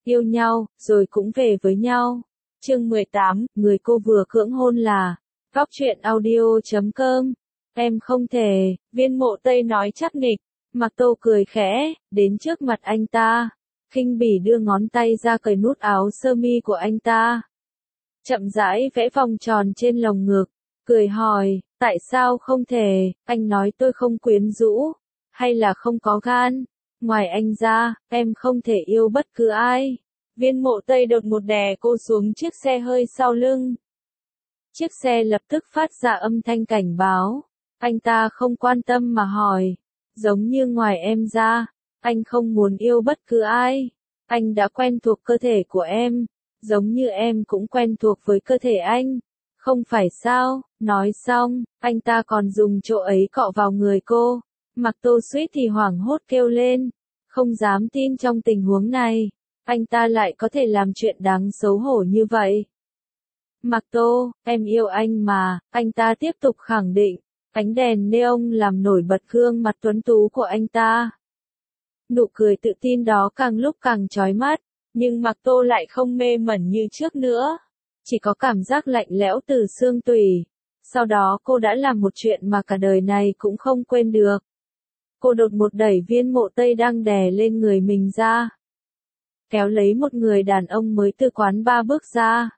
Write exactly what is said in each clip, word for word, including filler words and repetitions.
yêu nhau, rồi cũng về với nhau. Chương mười tám, người cô vừa cưỡng hôn là. Góc truyện audio chấm com. Em không thể, Viên Mộ Tây nói chắc nịch. Mạc Tô cười khẽ, đến trước mặt anh ta. Khinh bỉ đưa ngón tay ra cởi nút áo sơ mi của anh ta. Chậm rãi vẽ vòng tròn trên lồng ngực. Cười hỏi, tại sao không thể, anh nói tôi không quyến rũ, hay là không có gan. Ngoài anh ra, em không thể yêu bất cứ ai. Viên Mộ Tây đột một đè cô xuống chiếc xe hơi sau lưng. Chiếc xe lập tức phát ra âm thanh cảnh báo. Anh ta không quan tâm mà hỏi. Giống như ngoài em ra, anh không muốn yêu bất cứ ai. Anh đã quen thuộc cơ thể của em, giống như em cũng quen thuộc với cơ thể anh. Không phải sao? Nói xong, anh ta còn dùng chỗ ấy cọ vào người cô. Mạc Tô suýt thì hoảng hốt kêu lên. Không dám tin trong tình huống này, anh ta lại có thể làm chuyện đáng xấu hổ như vậy. Mạc Tô, em yêu anh mà, anh ta tiếp tục khẳng định. Ánh đèn neon làm nổi bật gương mặt tuấn tú của anh ta. Nụ cười tự tin đó càng lúc càng chói mắt, nhưng Mạc Tô lại không mê mẩn như trước nữa. Chỉ có cảm giác lạnh lẽo từ xương tủy. Sau đó cô đã làm một chuyện mà cả đời này cũng không quên được. Cô đột một đẩy Viên Mộ Tây đang đè lên người mình ra. Kéo lấy một người đàn ông mới từ quán bar bước ra.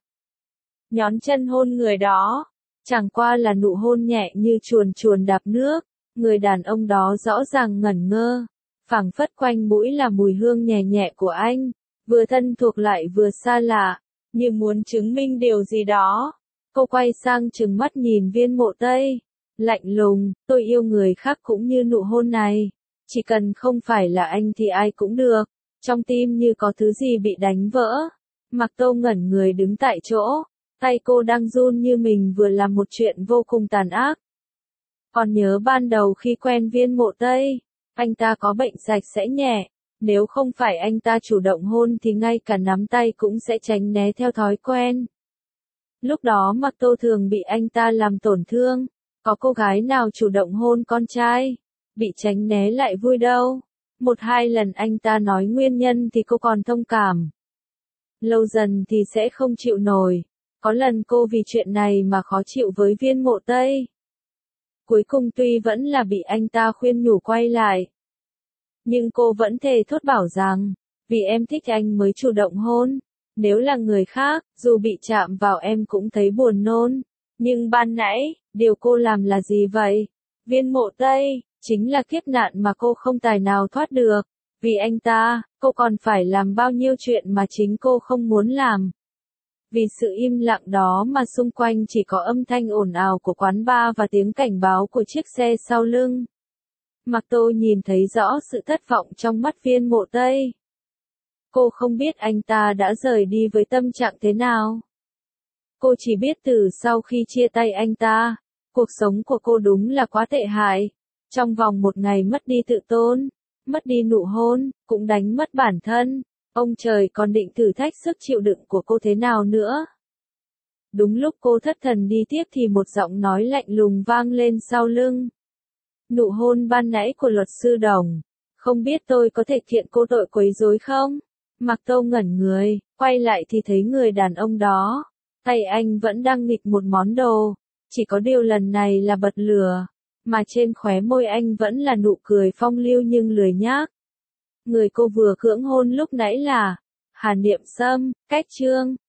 Nhón chân hôn người đó. Chẳng qua là nụ hôn nhẹ như chuồn chuồn đạp nước. Người đàn ông đó rõ ràng ngẩn ngơ. Phảng phất quanh mũi là mùi hương nhẹ nhẹ của anh. Vừa thân thuộc lại vừa xa lạ. Như muốn chứng minh điều gì đó. Cô quay sang trừng mắt nhìn Viên Mộ Tây. Lạnh lùng, tôi yêu người khác cũng như nụ hôn này. Chỉ cần không phải là anh thì ai cũng được. Trong tim như có thứ gì bị đánh vỡ. Mạc Tô ngẩn người đứng tại chỗ. Tay cô đang run như mình vừa làm một chuyện vô cùng tàn ác. Còn nhớ ban đầu khi quen Viên Mộ Tây, anh ta có bệnh sạch sẽ nhẹ. Nếu không phải anh ta chủ động hôn thì ngay cả nắm tay cũng sẽ tránh né theo thói quen. Lúc đó Mạc Tô thường bị anh ta làm tổn thương. Có cô gái nào chủ động hôn con trai, bị tránh né lại vui đâu. Một hai lần anh ta nói nguyên nhân thì cô còn thông cảm. Lâu dần thì sẽ không chịu nổi. Có lần cô vì chuyện này mà khó chịu với Viên Mộ Tây. Cuối cùng tuy vẫn là bị anh ta khuyên nhủ quay lại. Nhưng cô vẫn thề thốt bảo rằng, vì em thích anh mới chủ động hôn. Nếu là người khác, dù bị chạm vào em cũng thấy buồn nôn. Nhưng ban nãy, điều cô làm là gì vậy? Viên Mộ Tây, chính là kiếp nạn mà cô không tài nào thoát được. Vì anh ta, cô còn phải làm bao nhiêu chuyện mà chính cô không muốn làm. Vì sự im lặng đó mà xung quanh chỉ có âm thanh ồn ào của quán bar và tiếng cảnh báo của chiếc xe sau lưng. Mạc Tô nhìn thấy rõ sự thất vọng trong mắt Viên Mộ Tây. Cô không biết anh ta đã rời đi với tâm trạng thế nào. Cô chỉ biết từ sau khi chia tay anh ta, cuộc sống của cô đúng là quá tệ hại. Trong vòng một ngày mất đi tự tôn, mất đi nụ hôn, cũng đánh mất bản thân. Ông trời còn định thử thách sức chịu đựng của cô thế nào nữa. Đúng lúc cô thất thần đi tiếp thì một giọng nói lạnh lùng vang lên sau lưng. Nụ hôn ban nãy của luật sư Đồng. Không biết tôi có thể kiện cô tội quấy rối không? Mạc Tô ngẩn người, quay lại thì thấy người đàn ông đó. Tay anh vẫn đang nghịch một món đồ. Chỉ có điều lần này là bật lửa. Mà trên khóe môi anh vẫn là nụ cười phong lưu nhưng lười nhác. Người cô vừa cưỡng hôn lúc nãy là Hàn Niệm Sâm, Cách Trương.